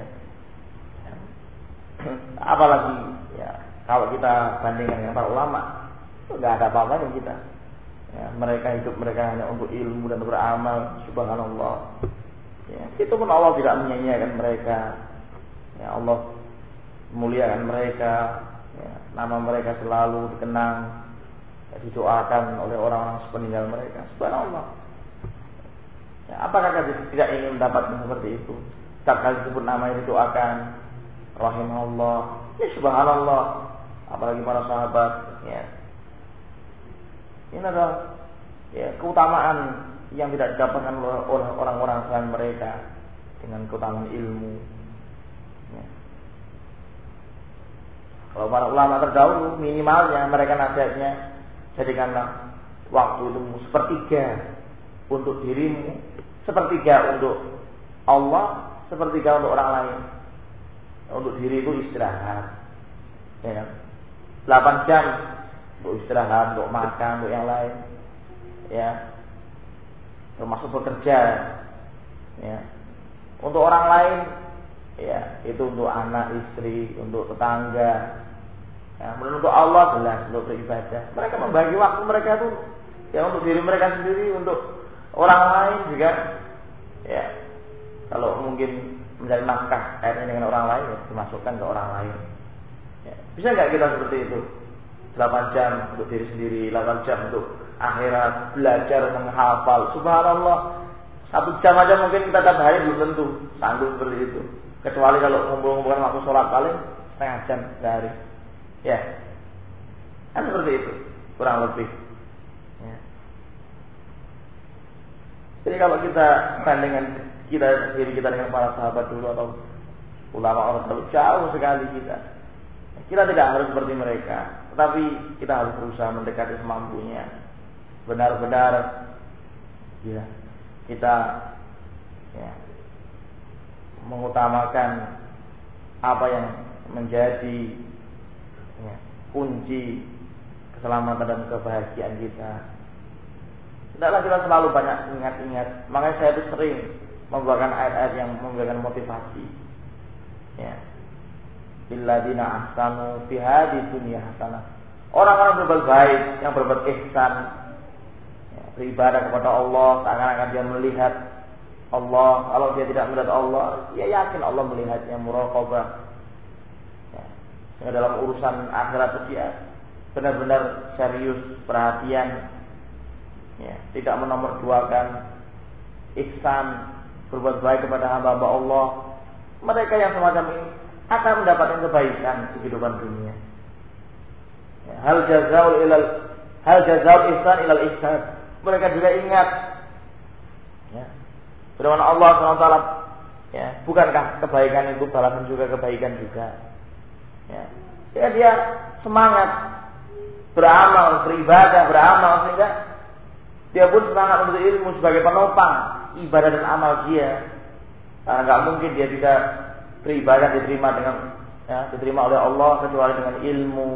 Apalagi ya kalau kita bandingkan dengan para ulama, nggak ada apa-apanya kita. Ya, mereka hidup mereka hanya untuk ilmu dan beramal, subhanallah. Ya, itu pun Allah tidak menyanyiakan mereka. Ya, Allah muliakan mereka. Ya, nama mereka selalu dikenang, ya, didoakan oleh orang-orang sepeninggal mereka. Subhanallah. Ya, apakah kita tidak ingin mendapatkan seperti itu? Setiap kali disebut nama itu didoakan, rahimahullah, ya subhanallah. Apalagi para sahabat, ya. Ini adalah ya, keutamaan yang tidak didapatkan oleh orang-orang selain mereka dengan keutamaan ilmu. Ya. Kalau para ulama terdahulu minimalnya mereka nasihatnya jadikanlah waktu itu sepertiga untuk dirimu, sepertiga untuk Allah, sepertiga untuk orang lain. Untuk diri itu istirahat, ya kan? delapan jam untuk istirahat, untuk makan, untuk yang lain, ya, termasuk bekerja, ya. Untuk orang lain, ya, itu untuk anak, istri, untuk tetangga, ya. Kemudian untuk Allah jelas, untuk beribadah. Mereka membagi waktu mereka itu, ya, untuk diri mereka sendiri, untuk orang lain juga, ya. Kalau mungkin mencari nafkah akhirnya dengan orang lain, ya, dimasukkan ke orang lain. Ya. Bisa nggak kita seperti itu? delapan jam untuk diri sendiri, delapan jam untuk akhirat, belajar, menghafal. Subhanallah. Satu jam aja mungkin kita tiap hari belum tentu sanggup seperti itu. Kecuali kalau ngumpul-ngumpulkan waktu sholat paling setengah jam sehari. Ya. Kan seperti itu, kurang lebih. Ya. Jadi kalau kita bandingkan kita diri kita dengan para sahabat dulu atau ulama orang dulu, jauh sekali kita. Kita tidak harus seperti mereka, tetapi kita harus berusaha mendekati semampunya. Benar-benar, ya, kita ya, mengutamakan apa yang menjadi ya, kunci keselamatan dan kebahagiaan kita. Tidaklah kita selalu banyak ingat-ingat. Makanya saya itu sering membawakan ayat-ayat yang memberikan motivasi. Ya. Illadzina ahsanu fi hadhihi dunya hasanah. Orang-orang berbuat baik, yang berbuat ihsan, ya, beribadah kepada Allah, seakan-akan dia melihat Allah. Kalau dia tidak melihat Allah, dia yakin Allah melihatnya, muraqabah. Ya. Sehingga dalam urusan akhirat dia benar-benar serius, perhatian, ya, tidak menomorduakan ihsan, berbuat baik kepada hamba-hamba Allah. Mereka yang semacam ini akan mendapatkan kebaikan di kehidupan dunia. Ya, hal jazaul ilal hal jazaul ihsan ilal ihsan. Mereka juga ingat, ya, firman Allah subhanahu wa taala, ya, bukankah kebaikan itu balasan juga kebaikan juga. Ya, ya dia semangat beramal, beribadah, beramal sehingga dia pun semangat untuk ilmu sebagai penopang ibadah dan amal dia. Karena nggak mungkin dia bisa beribadah diterima dengan ya, diterima oleh Allah kecuali dengan ilmu.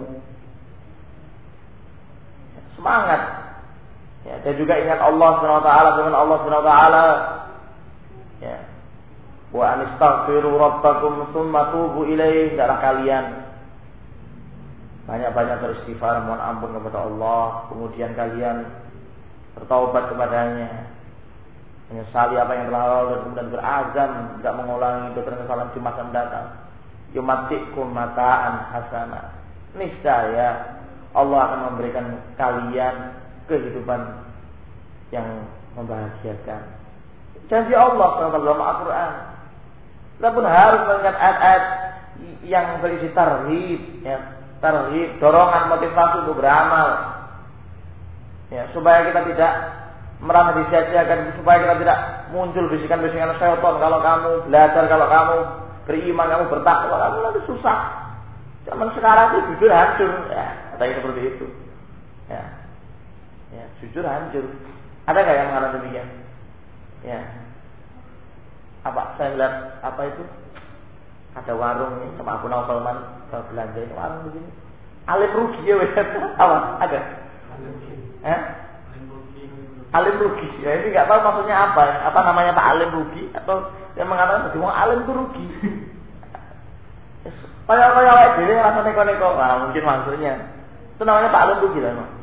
Ya, semangat. Ya, dan juga ingat Allah Subhanahu wa taala, dengan Allah Subhanahu wa taala. Ya. Wa anistaghfiru rabbakum tsumma tubu ilaihi, hendaklah kalian banyak-banyak beristighfar, mohon ampun kepada Allah, kemudian kalian bertaubat kepadanya, menyesali apa yang telah lalu dan kemudian berazam tidak mengulangi itu kesalahan di masa mendatang. Yumatikum mataan hasanah. Niscaya Allah akan memberikan kalian kehidupan yang membahagiakan. Janji Allah dalam Al-Quran. Kita pun harus mengingat ayat-ayat yang berisi tarhib, ya, tarhib, dorongan, motivasi untuk beramal. Ya, supaya kita tidak merasa disia-siakan, supaya kita tidak muncul bisikan-bisikan syaitan. Kalau kamu belajar, kalau kamu beriman, kamu bertakwa, kamu nanti susah. Zaman sekarang itu jujur hancur, ya, katanya seperti itu. Ya, ya. jujur hancur. Ada nggak yang mengalami demikian? Ya. Apa? Saya lihat apa itu? Ada warung nih sama Abu Naufalman belanja ini warung di sini. Alim rugi ya, wes. Apa? Ada? Eh? Alim rugi. Ya ini nggak tahu maksudnya apa. Apa namanya Pak Alim rugi atau yang mengatakan semua alim itu rugi. Kayak-kayak awake dhewe ngrasa neko-neko. Nah, mungkin maksudnya. Itu namanya Pak Alim rugi lah, Mas.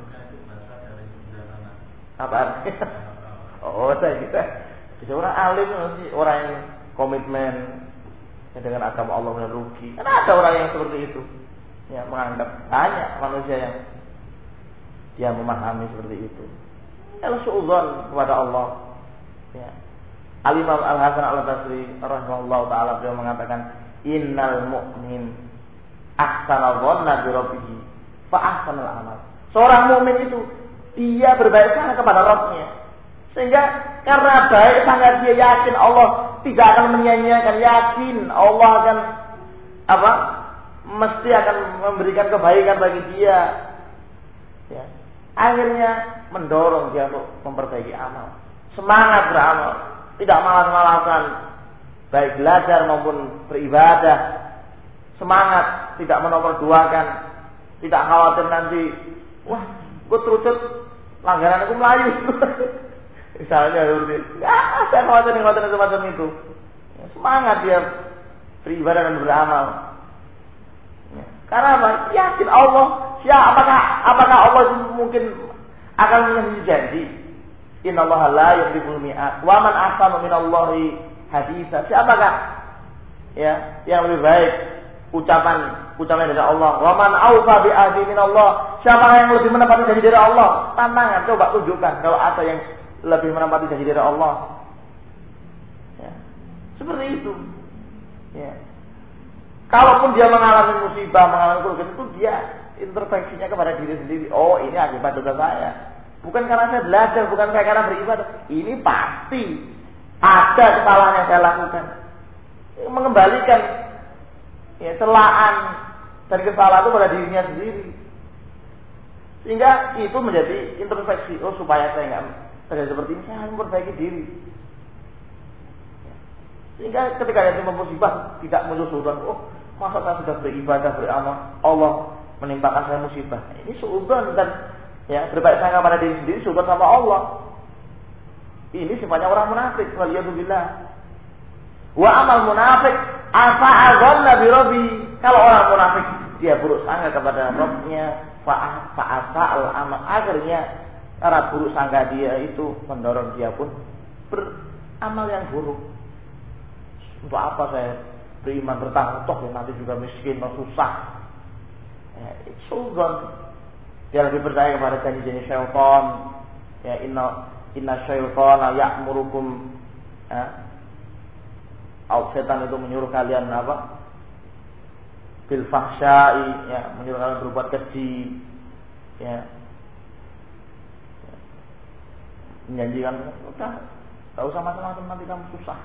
Apa? Oh, saya kita. Jadi orang alim nanti orang yang komitmen dengan agama Allah benar rugi. Karena ada orang yang seperti itu. Ya, menganggap banyak manusia yang dia memahami seperti itu. Kalau suudzon kepada Allah. Ya. Al-Imam Al-Hasan Al-Basri rahimahullah taala beliau mengatakan innal mu'min ahsana dhanna bi rabbih fa ahsanal amal. Seorang mukmin itu dia berbaik sangka kepada Rabb-nya. Sehingga karena baik sangka dia yakin Allah tidak akan menyia-nyiakan, yakin Allah akan apa? Mesti akan memberikan kebaikan bagi dia. Ya. Akhirnya mendorong dia untuk memperbaiki amal. Semangat beramal, tidak malas-malasan, baik belajar maupun beribadah. Semangat, tidak menomorduakan, tidak khawatir nanti, wah, gue terucut langganan aku Melayu. Misalnya seperti itu. Ya, saya khawatir khawatir semacam itu. Ya, semangat dia beribadah dan beramal. Ya. Karena apa? Yakin Allah. Ya, apakah apakah Allah mungkin akan menjadi janji? Innallaha la yukhliful mi'ad. Wa man ahsanu minallahi haditsa. Siapakah ya yang lebih baik ucapan ucapan dari Allah? Wa man awfa bi ahdi minallah. Siapa yang lebih menepati janji dari Allah? Tantangan, coba tunjukkan kalau ada yang lebih menepati janji dari Allah. Ya. Seperti itu. Ya. Kalaupun dia mengalami musibah, mengalami kerugian, itu dia introspeksinya kepada diri sendiri. Oh, ini akibat dosa saya. Bukan karena saya belajar, bukan karena beribadah. Ini pasti ada kesalahan yang saya lakukan. Mengembalikan ya, celaan dan kesalahan itu pada dirinya sendiri. Sehingga itu menjadi introspeksi. Oh, supaya saya nggak terjadi seperti ini, saya harus memperbaiki diri. Sehingga ketika ada musibah tidak menyusulkan, oh, masa saya sudah beribadah, beramal, Allah menimpakan saya musibah. Ini suudzon dan ya berbaik sangka pada diri sendiri, suudzon sama Allah. Ini sifatnya orang munafik. Waliyadzubillah. Wa amal munafik afa'a dhanna bi rabbi. Kalau orang munafik dia buruk sangka kepada Rabb-nya, fa'asa'al amal. Akhirnya karena buruk sangka dia itu mendorong dia pun beramal yang buruk. Untuk apa saya beriman bertanggung toh nanti juga miskin atau susah. Ya, suudzon. Dia lebih percaya kepada janji-janji syaitan. Ya, inna inna syaitana ya'murukum. Ya. Setan itu menyuruh kalian apa? Bil fahsya'i, ya, menyuruh kalian berbuat keji. Ya. Menjanjikan, udah, enggak usah macam-macam nanti kamu susah.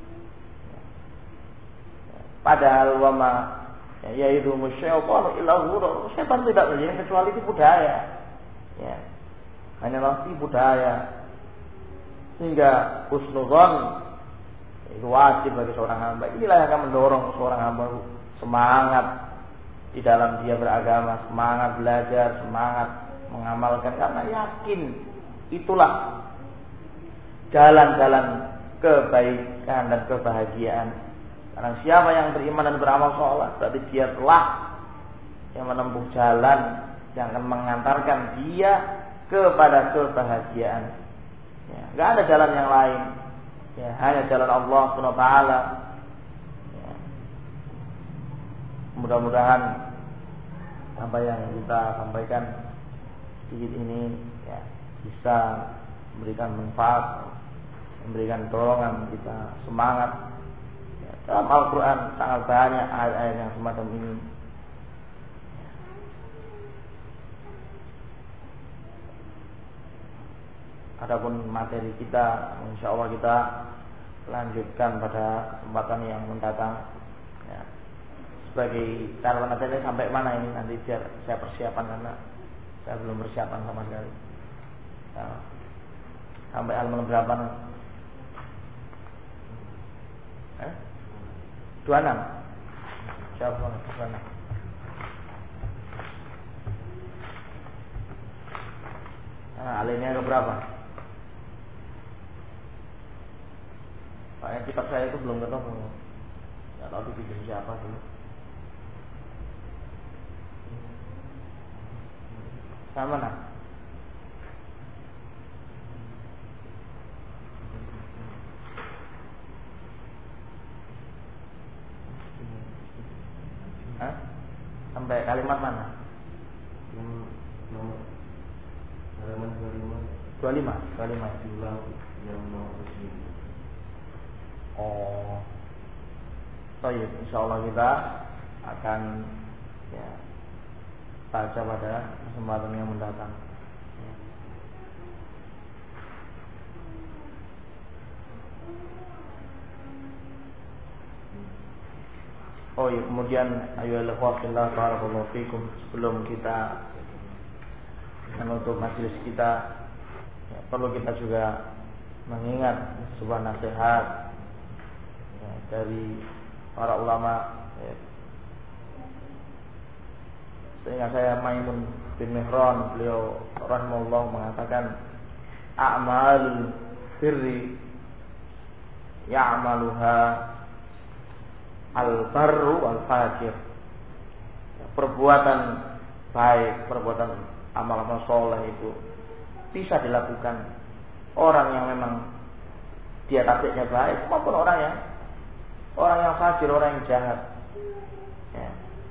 Padahal wama ya itu musyaitan illa ghurur. Setan tidak menjadi kecuali tipu daya. Ya. Hanyalah tipu daya. Sehingga husnudzon itu wajib bagi seorang hamba. Inilah yang akan mendorong seorang hamba semangat di dalam dia beragama, semangat belajar, semangat mengamalkan karena yakin itulah jalan-jalan kebaikan dan kebahagiaan. Karena siapa yang beriman dan beramal saleh berarti dia telah yang menempuh jalan yang akan mengantarkan dia kepada kebahagiaan. Ya, enggak ada jalan yang lain. Ya, hanya jalan Allah Subhanahu wa taala. Ya. Mudah-mudahan apa yang kita sampaikan sedikit ini ya, bisa memberikan manfaat, memberikan dorongan kita semangat. Dalam Al-Quran sangat banyak ayat-ayat yang semacam ini. Adapun materi kita, insya Allah kita lanjutkan pada kesempatan yang mendatang. Ya. Sebagai cara materi sampai mana ini nanti biar saya persiapan karena saya belum persiapan sama sekali. Nah, sampai halaman berapa? Eh? dua puluh enam. Siapa dua puluh enam? Nah, alinea ke berapa? Soalnya kitab saya itu belum ketemu. Nggak tahu dibikin siapa dulu. Sama nah. Hah? Sampai kalimat mana? Halaman dua puluh lima. dua puluh lima, dua puluh lima. Ulang yang nomor sembilan. Oh. Baik, insyaallah kita akan ya baca pada kesempatan yang mendatang. Oh iya, kemudian ayo alhamdulillah barakallahu fikum, sebelum kita menutup majelis kita ya, perlu kita juga mengingat sebuah nasihat ya, dari para ulama ya. Sehingga saya Maimun bin Mihran, beliau rahimahullah mengatakan a'mal birri ya'maluha al-barru wal-fajir. Perbuatan baik, perbuatan amal-amal soleh itu bisa dilakukan orang yang memang dia tabiatnya baik maupun orang yang orang yang fajir, orang yang jahat. Ya.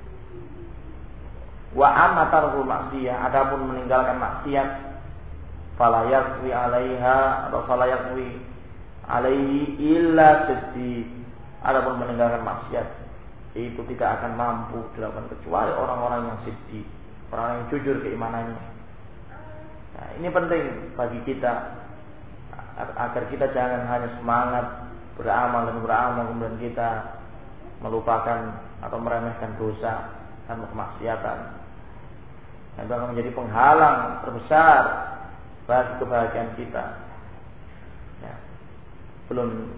Wa amatarul maksiyah, adapun meninggalkan maksiat, fala yakwi 'alaiha atau fala yakwi 'alaihi illa siddiq. Adapun meninggalkan maksiat itu tidak akan mampu dilakukan kecuali orang-orang yang siddiq, orang yang jujur keimanannya. Nah, ini penting bagi kita agar kita jangan hanya semangat beramal dan beramal kemudian kita melupakan atau meremehkan dosa dan kemaksiatan. Itu akan menjadi penghalang terbesar bagi kebahagiaan kita. Ya. Belum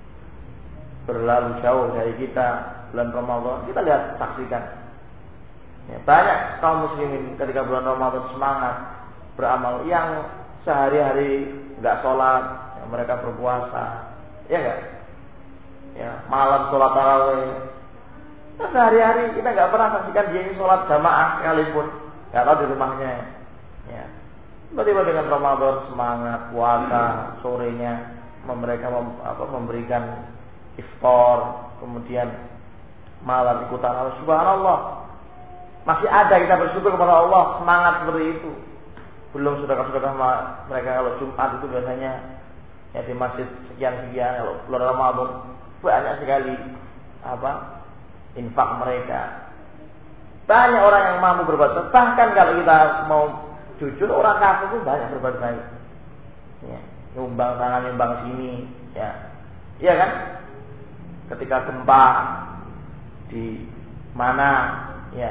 berlalu jauh dari kita bulan Ramadan, kita lihat, saksikan ya, banyak kaum muslimin ketika bulan Ramadan semangat beramal, yang sehari-hari nggak sholat ya, mereka berpuasa ya nggak ya, malam sholat tarawih nah, sehari-hari kita nggak pernah saksikan dia ini sholat jamaah sekalipun, nggak tahu di rumahnya ya. Tiba-tiba dengan Ramadan semangat puasa, sorenya mereka mem, apa, memberikan iftar, kemudian malam ikutan Allah. Subhanallah, masih ada kita bersyukur kepada Allah, semangat seperti itu. Belum sedekah-sedekah mereka kalau Jumat itu biasanya ya di masjid sekian-sekian, kalau bulan Ramadan banyak sekali apa infak mereka. Banyak orang yang mampu berbuat baik. Bahkan kalau kita mau jujur, orang kafir itu banyak berbuat baik. Ya, nyumbang tangan, nyumbang sini, ya, iya kan? Ketika gempa di mana ya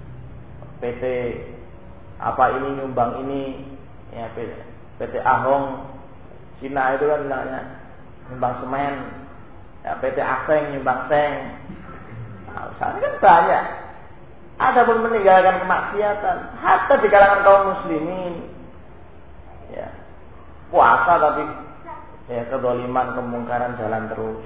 P T apa ini nyumbang ini ya, P T Ahong Cina itu kan misalnya nyumbang semen ya, P T Aseng nyumbang seng. Nah, sana kan banyak. Ada pun meninggalkan kemaksiatan, hatta di kalangan kaum muslimin ya, puasa tapi ya kedzaliman, kemungkaran jalan terus.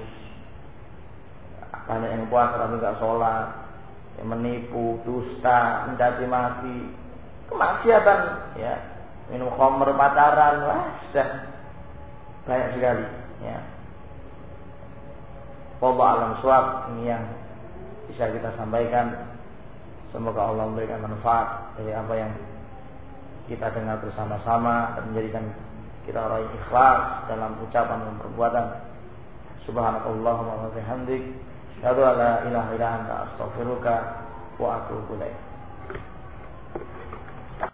Banyak yang puasa tapi nggak sholat, yang menipu, dusta, mencaci maki, kemaksiatan, ya, minum khamr, pacaran, wah, sudah banyak sekali. Ya. Wallahu a'lam bishawab, ini yang bisa kita sampaikan. Semoga Allah memberikan manfaat dari apa yang kita dengar bersama-sama dan menjadikan kita orang yang ikhlas dalam ucapan dan perbuatan. Subhanakallahumma wa bihamdik, asyhadu an la ilaha illa anta, astaghfiruka wa atubu ilaik.